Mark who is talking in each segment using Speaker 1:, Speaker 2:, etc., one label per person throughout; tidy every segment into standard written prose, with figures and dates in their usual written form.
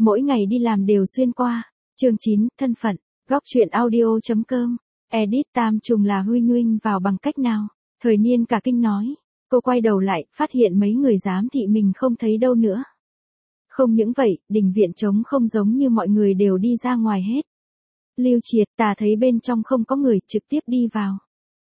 Speaker 1: mỗi ngày đi làm đều xuyên qua. Chương 9, thân phận. Góc truyện audio.com. Edit Tam trùng là Huy Nguyen vào bằng cách nào? Thời niên cả kinh nói. Cô quay đầu lại, phát hiện mấy người giám thị mình không thấy đâu nữa. Không những vậy, đình viện trống không giống như mọi người đều đi ra ngoài hết. Lưu Triệt, ta thấy bên trong không có người, trực tiếp đi vào.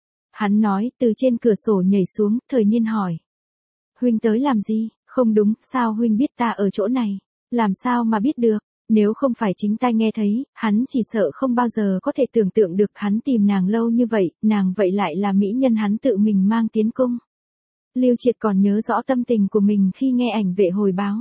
Speaker 1: Hắn nói, từ trên cửa sổ nhảy xuống, Thời niên hỏi. Huynh tới làm gì? Không đúng, sao huynh biết ta ở chỗ này? Làm sao mà biết được? Nếu không phải chính tai nghe thấy, hắn chỉ sợ không bao giờ có thể tưởng tượng được hắn tìm nàng lâu như vậy, nàng vậy lại là mỹ nhân hắn tự mình mang tiến cung. Lưu Triệt còn nhớ rõ tâm tình của mình khi nghe ảnh vệ hồi báo.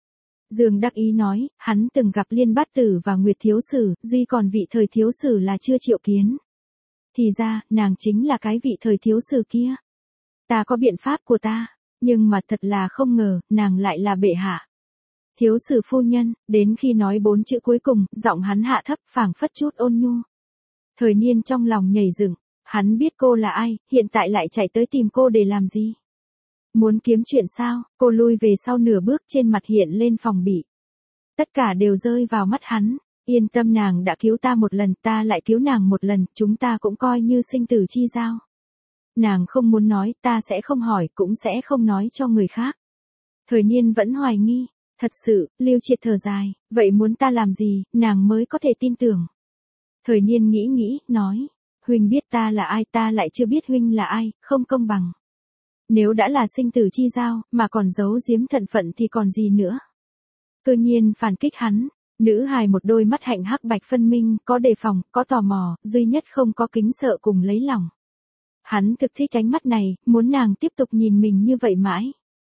Speaker 1: Dương đắc ý nói, hắn từng gặp Liên Bát Tử và Nguyệt Thiếu Sử, duy còn vị Thời Thiếu Sử là chưa triệu kiến. Thì ra, nàng chính là cái vị Thời Thiếu Sử kia. Ta có biện pháp của ta, nhưng mà thật là không ngờ, nàng lại là bệ hạ. Thiếu Sử phu nhân, đến khi nói 4 chữ cuối cùng, giọng hắn hạ thấp phảng phất chút ôn nhu. Thời niên trong lòng nhảy dựng, hắn biết cô là ai, hiện tại lại chạy tới tìm cô để làm gì? Muốn kiếm chuyện sao? Cô lui về sau nửa bước, trên mặt hiện lên phòng bị. Tất cả đều rơi vào mắt hắn. Yên tâm, nàng đã cứu ta một lần, ta lại cứu nàng một lần, chúng ta cũng coi như sinh tử chi giao. Nàng không muốn nói, ta sẽ không hỏi, cũng sẽ không nói cho người khác. Thời niên vẫn hoài nghi. Thật sự, Lưu Triệt thở dài, vậy muốn ta làm gì, nàng mới có thể tin tưởng. Thời niên nghĩ, nói. Huynh biết ta là ai, ta lại chưa biết huynh là ai, không công bằng. Nếu đã là sinh tử chi giao, mà còn giấu giếm thân phận thì còn gì nữa. Cơ nhiên phản kích hắn, nữ hài một đôi mắt hạnh hắc bạch phân minh, có đề phòng, có tò mò, duy nhất không có kính sợ cùng lấy lòng. Hắn thực thích ánh mắt này, muốn nàng tiếp tục nhìn mình như vậy mãi.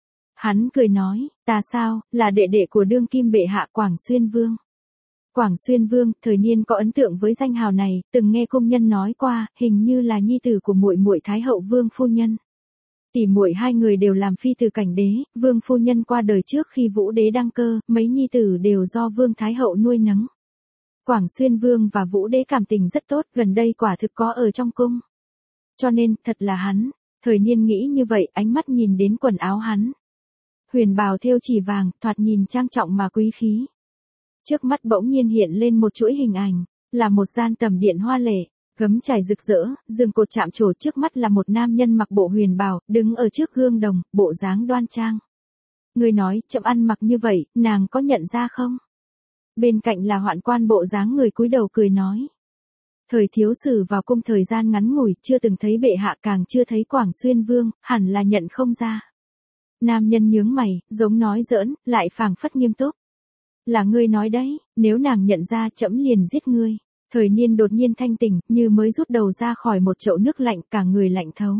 Speaker 1: Hắn cười nói, ta sao, là đệ đệ của đương kim bệ hạ Quảng Xuyên Vương. Quảng Xuyên Vương, thời niên có ấn tượng với danh hào này, từng nghe công nhân nói qua, hình như là nhi tử của muội muội Thái hậu Vương phu nhân. Tỷ muội hai người đều làm phi tử cảnh đế, Vương phu nhân qua đời trước khi Vũ đế đăng cơ, mấy nhi tử đều do Vương Thái hậu nuôi nấng. Quảng Xuyên Vương và Vũ đế cảm tình rất tốt, gần đây quả thực có ở trong cung. Cho nên, thật là hắn. Thời niên nghĩ như vậy, ánh mắt nhìn đến quần áo hắn. Huyền bào thêu chỉ vàng, thoạt nhìn trang trọng mà quý khí. Trước mắt bỗng nhiên hiện lên một chuỗi hình ảnh, là một gian tầm điện hoa lệ, gấm trải rực rỡ, giường cột chạm trổ, trước mắt là một nam nhân mặc bộ huyền bào, đứng ở trước gương đồng, bộ dáng đoan trang. Người nói, chậm ăn mặc như vậy, nàng có nhận ra không? Bên cạnh là hoạn quan bộ dáng người cúi đầu cười nói. Thời Thiếu Sử vào cung thời gian ngắn ngủi, chưa từng thấy bệ hạ, càng chưa thấy Quảng Xuyên Vương, hẳn là nhận không ra. Nam nhân nhướng mày, giống nói giỡn, lại phảng phất nghiêm túc. Là ngươi nói đấy, nếu nàng nhận ra trẫm liền giết ngươi. Thời niên đột nhiên thanh tỉnh, như mới rút đầu ra khỏi một chậu nước lạnh, cả người lạnh thấu.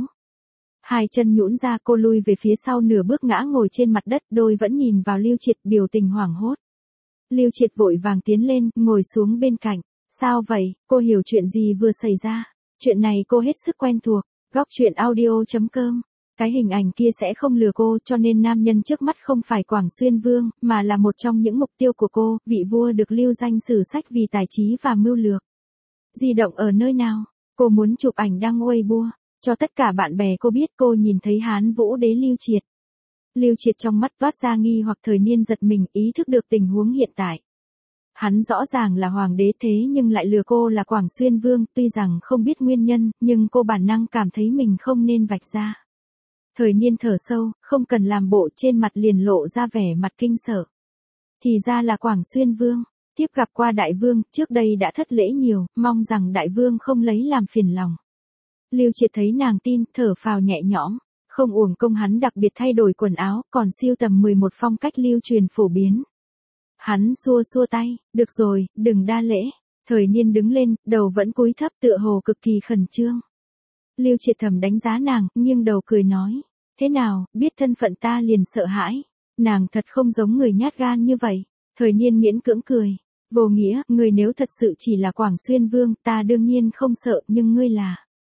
Speaker 1: Hai chân nhũn ra, cô lui về phía sau nửa bước, ngã ngồi trên mặt đất, đôi vẫn nhìn vào Lưu Triệt, biểu tình hoảng hốt. Lưu Triệt vội vàng tiến lên, ngồi xuống bên cạnh. Sao vậy, cô hiểu chuyện gì vừa xảy ra? Chuyện này cô hết sức quen thuộc. Góc truyện audio.com. Cái hình ảnh kia sẽ không lừa cô, cho nên nam nhân trước mắt không phải Quảng Xuyên Vương, mà là một trong những mục tiêu của cô, vị vua được lưu danh sử sách vì tài trí và mưu lược. Di động ở nơi nào? Cô muốn chụp ảnh đăng Weibo, cho tất cả bạn bè cô biết cô nhìn thấy Hán Vũ đế Lưu Triệt. Lưu Triệt trong mắt toát ra nghi hoặc, thời niên giật mình, ý thức được tình huống hiện tại. Hắn rõ ràng là hoàng đế thế nhưng lại lừa cô là Quảng Xuyên Vương, tuy rằng không biết nguyên nhân, nhưng cô bản năng cảm thấy mình không nên vạch ra. Thời niên thở sâu, không cần làm bộ, trên mặt liền lộ ra vẻ mặt kinh sợ. Thì ra là Quảng Xuyên Vương, tiếp gặp qua đại vương, trước đây đã thất lễ nhiều, mong rằng đại vương không lấy làm phiền lòng. Lưu Triệt thấy nàng tin, thở phào nhẹ nhõm, không uổng công hắn đặc biệt thay đổi quần áo, còn siêu tầm 11 phong cách lưu truyền phổ biến. Hắn xua xua tay, được rồi, đừng đa lễ. Thời niên đứng lên, đầu vẫn cúi thấp, tựa hồ cực kỳ khẩn trương. Lưu Triệt thầm đánh giá nàng, nghiêng đầu cười nói. Thế nào, biết thân phận ta liền sợ hãi. Nàng thật không giống người nhát gan như vậy. Thời niên miễn cưỡng cười. Vô nghĩa, người nếu thật sự chỉ là Quảng Xuyên Vương, ta đương nhiên không sợ, nhưng ngươi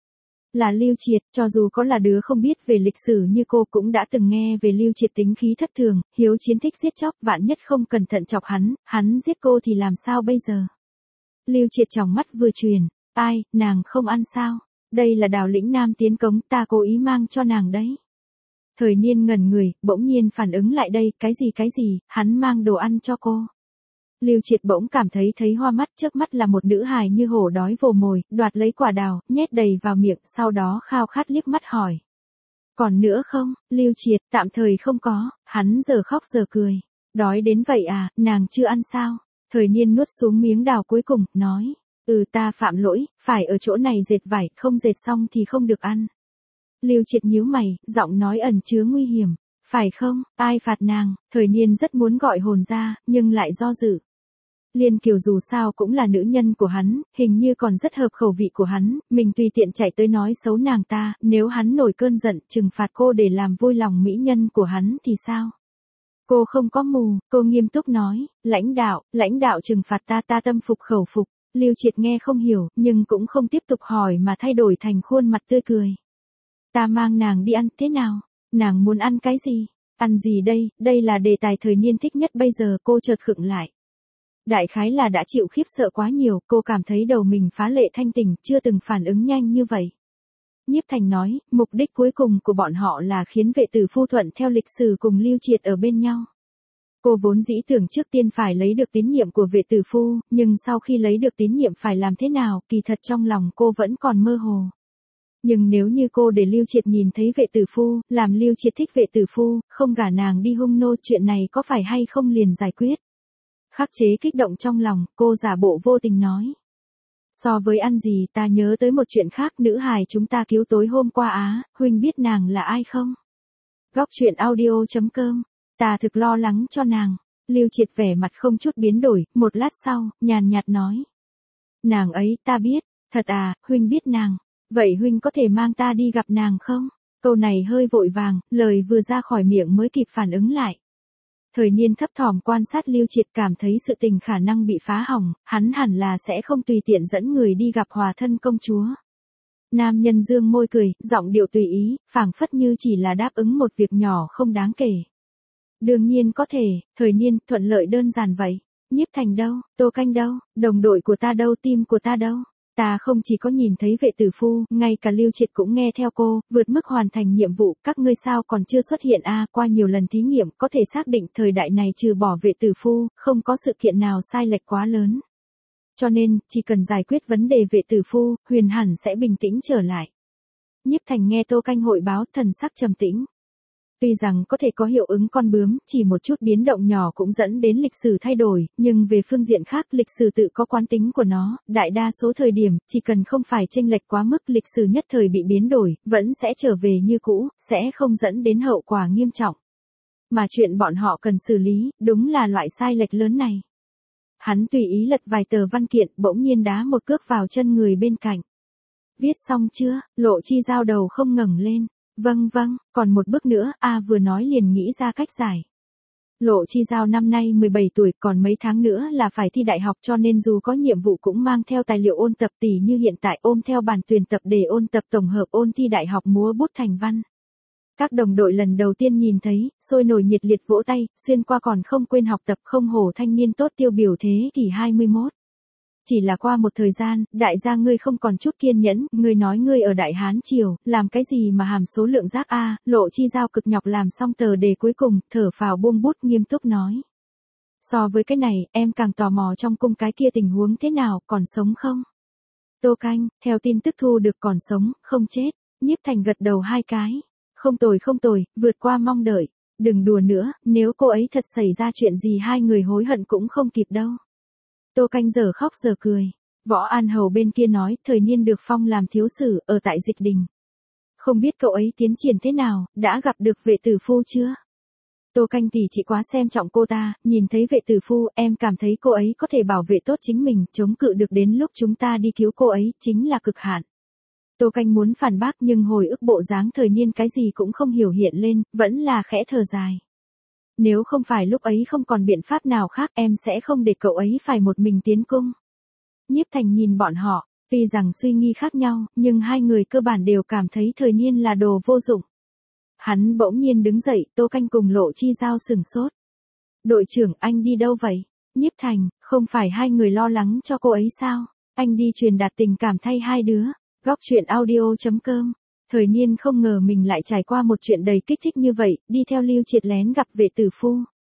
Speaker 1: là Lưu Triệt, cho dù có là đứa không biết về lịch sử như cô cũng đã từng nghe về Lưu Triệt tính khí thất thường, hiếu chiến thích giết chóc, vạn nhất không cẩn thận chọc hắn giết cô thì làm sao bây giờ? Lưu Triệt trong mắt vừa truyền, ai, nàng không ăn sao? Đây là Đào lĩnh nam tiến cống, ta cố ý mang cho nàng đấy. Thời niên ngẩn người, bỗng nhiên phản ứng lại đây, cái gì, hắn mang đồ ăn cho cô. Lưu Triệt bỗng cảm thấy hoa mắt, trước mắt là một nữ hài như hổ đói vồ mồi, đoạt lấy quả đào, nhét đầy vào miệng, sau đó khao khát liếc mắt hỏi. Còn nữa không? Lưu Triệt, tạm thời không có, hắn giờ khóc giờ cười. Đói đến vậy à, nàng chưa ăn sao? Thời Niên nuốt xuống miếng đào cuối cùng, nói. Ta phạm lỗi, phải ở chỗ này dệt vải, không dệt xong thì không được ăn. Lưu Triệt nhíu mày, giọng nói ẩn chứa nguy hiểm. Phải không, ai phạt nàng? Thời Niên rất muốn gọi hồn ra, nhưng lại do dự. Liên Kiều dù sao cũng là nữ nhân của hắn, hình như còn rất hợp khẩu vị của hắn, mình tùy tiện chạy tới nói xấu nàng ta, nếu hắn nổi cơn giận, trừng phạt cô để làm vui lòng mỹ nhân của hắn thì sao? Cô không có mù, cô nghiêm túc nói, lãnh đạo trừng phạt ta tâm phục khẩu phục. Lưu Triệt nghe không hiểu, nhưng cũng không tiếp tục hỏi mà thay đổi thành khuôn mặt tươi cười. Ta mang nàng đi ăn thế nào? Nàng muốn ăn cái gì? Ăn gì đây? Đây là đề tài Thời Niên thích nhất bây giờ, cô chợt khựng lại. Đại khái là đã chịu khiếp sợ quá nhiều, cô cảm thấy đầu mình phá lệ thanh tỉnh, chưa từng phản ứng nhanh như vậy. Nhiếp Thành nói, mục đích cuối cùng của bọn họ là khiến Vệ Tử Phu thuận theo lịch sử cùng Lưu Triệt ở bên nhau. Cô vốn dĩ tưởng trước tiên phải lấy được tín nhiệm của Vệ Tử Phu, nhưng sau khi lấy được tín nhiệm phải làm thế nào, kỳ thật trong lòng cô vẫn còn mơ hồ. Nhưng nếu như cô để Lưu Triệt nhìn thấy Vệ Tử Phu, làm Lưu Triệt thích Vệ Tử Phu, không gả nàng đi hung nô, chuyện này có phải hay không liền giải quyết. Khắc chế kích động trong lòng, cô giả bộ vô tình nói. So với ăn gì ta nhớ tới một chuyện khác, nữ hài chúng ta cứu tối hôm qua á, huynh biết nàng là ai không? Góc truyện audio.com, ta thực lo lắng cho nàng. Lưu Triệt vẻ mặt không chút biến đổi, một lát sau, nhàn nhạt nói. Nàng ấy ta biết, thật à, huynh biết nàng, vậy huynh có thể mang ta đi gặp nàng không? Câu này hơi vội vàng, lời vừa ra khỏi miệng mới kịp phản ứng lại. Thời Niên thấp thỏm quan sát Lưu Triệt, cảm thấy sự tình khả năng bị phá hỏng, hắn hẳn là sẽ không tùy tiện dẫn người đi gặp hòa thân công chúa. Nam nhân dương môi cười, giọng điệu tùy ý, phảng phất như chỉ là đáp ứng một việc nhỏ không đáng kể. Đương nhiên có thể, Thời Niên, thuận lợi đơn giản vậy. Nhiếp Thành đâu, Tô Canh đâu, đồng đội của ta đâu, team của ta đâu? Ta không chỉ có nhìn thấy Vệ Tử Phu, ngay cả Lưu Triệt cũng nghe theo cô, vượt mức hoàn thành nhiệm vụ, các ngươi sao còn chưa xuất hiện a? Qua nhiều lần thí nghiệm, có thể xác định thời đại này trừ bỏ Vệ Tử Phu, không có sự kiện nào sai lệch quá lớn. Cho nên, chỉ cần giải quyết vấn đề Vệ Tử Phu, Huyền hẳn sẽ bình tĩnh trở lại. Nhiếp Thành nghe Tô Canh hội báo, thần sắc trầm tĩnh. Tuy rằng có thể có hiệu ứng con bướm, chỉ một chút biến động nhỏ cũng dẫn đến lịch sử thay đổi, nhưng về phương diện khác lịch sử tự có quán tính của nó, đại đa số thời điểm, chỉ cần không phải chênh lệch quá mức lịch sử nhất thời bị biến đổi, vẫn sẽ trở về như cũ, sẽ không dẫn đến hậu quả nghiêm trọng. Mà chuyện bọn họ cần xử lý, đúng là loại sai lệch lớn này. Hắn tùy ý lật vài tờ văn kiện, bỗng nhiên đá một cước vào chân người bên cạnh. Viết xong chưa? Lộ Chi giao đầu không ngẩng lên. Vâng, còn một bước nữa, vừa nói liền nghĩ ra cách giải. Lộ Chi giao năm nay 17 tuổi, còn mấy tháng nữa là phải thi đại học, cho nên dù có nhiệm vụ cũng mang theo tài liệu ôn tập, tỉ như hiện tại ôm theo bản tuyển tập để ôn tập tổng hợp ôn thi đại học múa bút thành văn. Các đồng đội lần đầu tiên nhìn thấy, sôi nổi nhiệt liệt vỗ tay, xuyên qua còn không quên học tập, không hổ thanh niên tốt tiêu biểu thế kỷ 21. Chỉ là qua một thời gian, đại gia ngươi không còn chút kiên nhẫn, ngươi nói ngươi ở Đại Hán Triều, làm cái gì mà hàm số lượng rác a? Lộ Chi giao cực nhọc làm xong tờ đề cuối cùng, thở phào buông bút nghiêm túc nói. So với cái này, em càng tò mò trong cung cái kia tình huống thế nào, còn sống không? Tô Canh, theo tin tức thu được còn sống, không chết. Nhiếp Thành gật đầu hai cái. Không tồi, vượt qua mong đợi. Đừng đùa nữa, nếu cô ấy thật xảy ra chuyện gì hai người hối hận cũng không kịp đâu. Tô Canh giờ khóc giờ cười. Võ An Hầu bên kia nói, Thời Niên được phong làm thiếu sử, ở tại Dịch Đình. Không biết cậu ấy tiến triển thế nào, đã gặp được Vệ Tử Phu chưa? Tô Canh tỷ chỉ quá xem trọng cô ta, nhìn thấy Vệ Tử Phu, em cảm thấy cô ấy có thể bảo vệ tốt chính mình, chống cự được đến lúc chúng ta đi cứu cô ấy, chính là cực hạn. Tô Canh muốn phản bác nhưng hồi ức bộ dáng Thời Niên cái gì cũng không hiểu hiện lên, vẫn là khẽ thở dài. Nếu không phải lúc ấy không còn biện pháp nào khác, em sẽ không để cậu ấy phải một mình tiến cung. Nhiếp Thành nhìn bọn họ, tuy rằng suy nghĩ khác nhau, nhưng hai người cơ bản đều cảm thấy Thời Niên là đồ vô dụng. Hắn bỗng nhiên đứng dậy, Tô Canh cùng Lộ Chi giao sừng sốt. Đội trưởng, anh đi đâu vậy? Nhiếp Thành, không phải hai người lo lắng cho cô ấy sao? Anh đi truyền đạt tình cảm thay hai đứa. Góc truyện audio.com. Thời Niên không ngờ mình lại trải qua một chuyện đầy kích thích như vậy, đi theo Lưu Triệt lén gặp Vệ Tử Phu.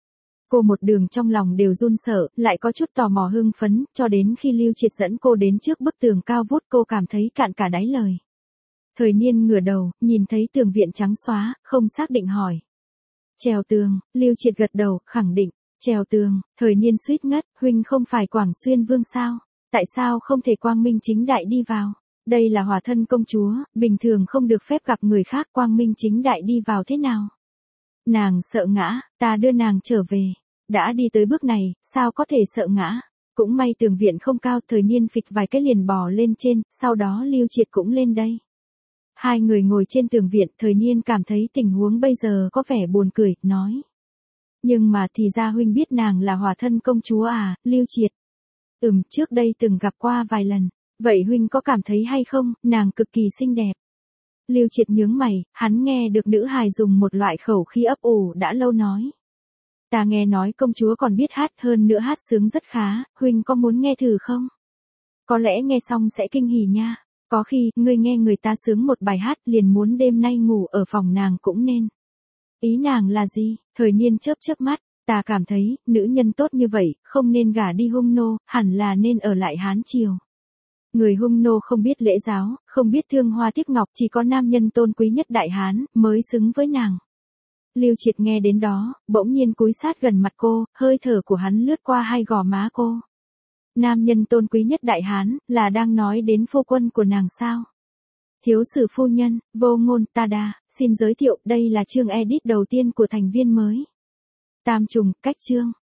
Speaker 1: Cô một đường trong lòng đều run sợ, lại có chút tò mò hưng phấn, cho đến khi Lưu Triệt dẫn cô đến trước bức tường cao vút cô cảm thấy cạn cả đáy lời. Thời Niên ngửa đầu, nhìn thấy tường viện trắng xóa, không xác định hỏi. Trèo tường, Lưu Triệt gật đầu, khẳng định. Trèo tường, Thời Niên suýt ngất, huynh không phải Quảng Xuyên Vương sao? Tại sao không thể quang minh chính đại đi vào? Đây là Hỏa Thân công chúa, bình thường không được phép gặp người khác, quang minh chính đại đi vào thế nào? Nàng sợ ngã, ta đưa nàng trở về. Đã đi tới bước này, sao có thể sợ ngã? Cũng may tường viện không cao, Thời Niên phịch vài cái liền bò lên trên, sau đó Lưu Triệt cũng lên đây. Hai người ngồi trên tường viện, Thời Niên cảm thấy tình huống bây giờ có vẻ buồn cười, nói. Nhưng mà thì ra huynh biết nàng là Hỏa Thân công chúa à, Lưu Triệt. Trước đây từng gặp qua vài lần. Vậy huynh có cảm thấy hay không, nàng cực kỳ xinh đẹp. Lưu Triệt nhướng mày, hắn nghe được nữ hài dùng một loại khẩu khí ấp ủ đã lâu nói. Ta nghe nói công chúa còn biết hát, hơn nữa hát sướng rất khá, huynh có muốn nghe thử không? Có lẽ nghe xong sẽ kinh hỉ nha. Có khi, ngươi nghe người ta sướng một bài hát liền muốn đêm nay ngủ ở phòng nàng cũng nên. Ý nàng là gì? Thời Niên chớp chớp mắt, ta cảm thấy, nữ nhân tốt như vậy, không nên gả đi hung nô, hẳn là nên ở lại Hán Triều. Người hung nô không biết lễ giáo, không biết thương hoa tiếc ngọc, chỉ có nam nhân tôn quý nhất Đại Hán, mới xứng với nàng. Lưu Triệt nghe đến đó, bỗng nhiên cúi sát gần mặt cô, hơi thở của hắn lướt qua hai gò má cô. Nam nhân tôn quý nhất Đại Hán, là đang nói đến phu quân của nàng sao? Thiếu sử phu nhân, Vô Ngôn Tada, xin giới thiệu, đây là chương edit đầu tiên của thành viên mới. Tam trùng, cách chương.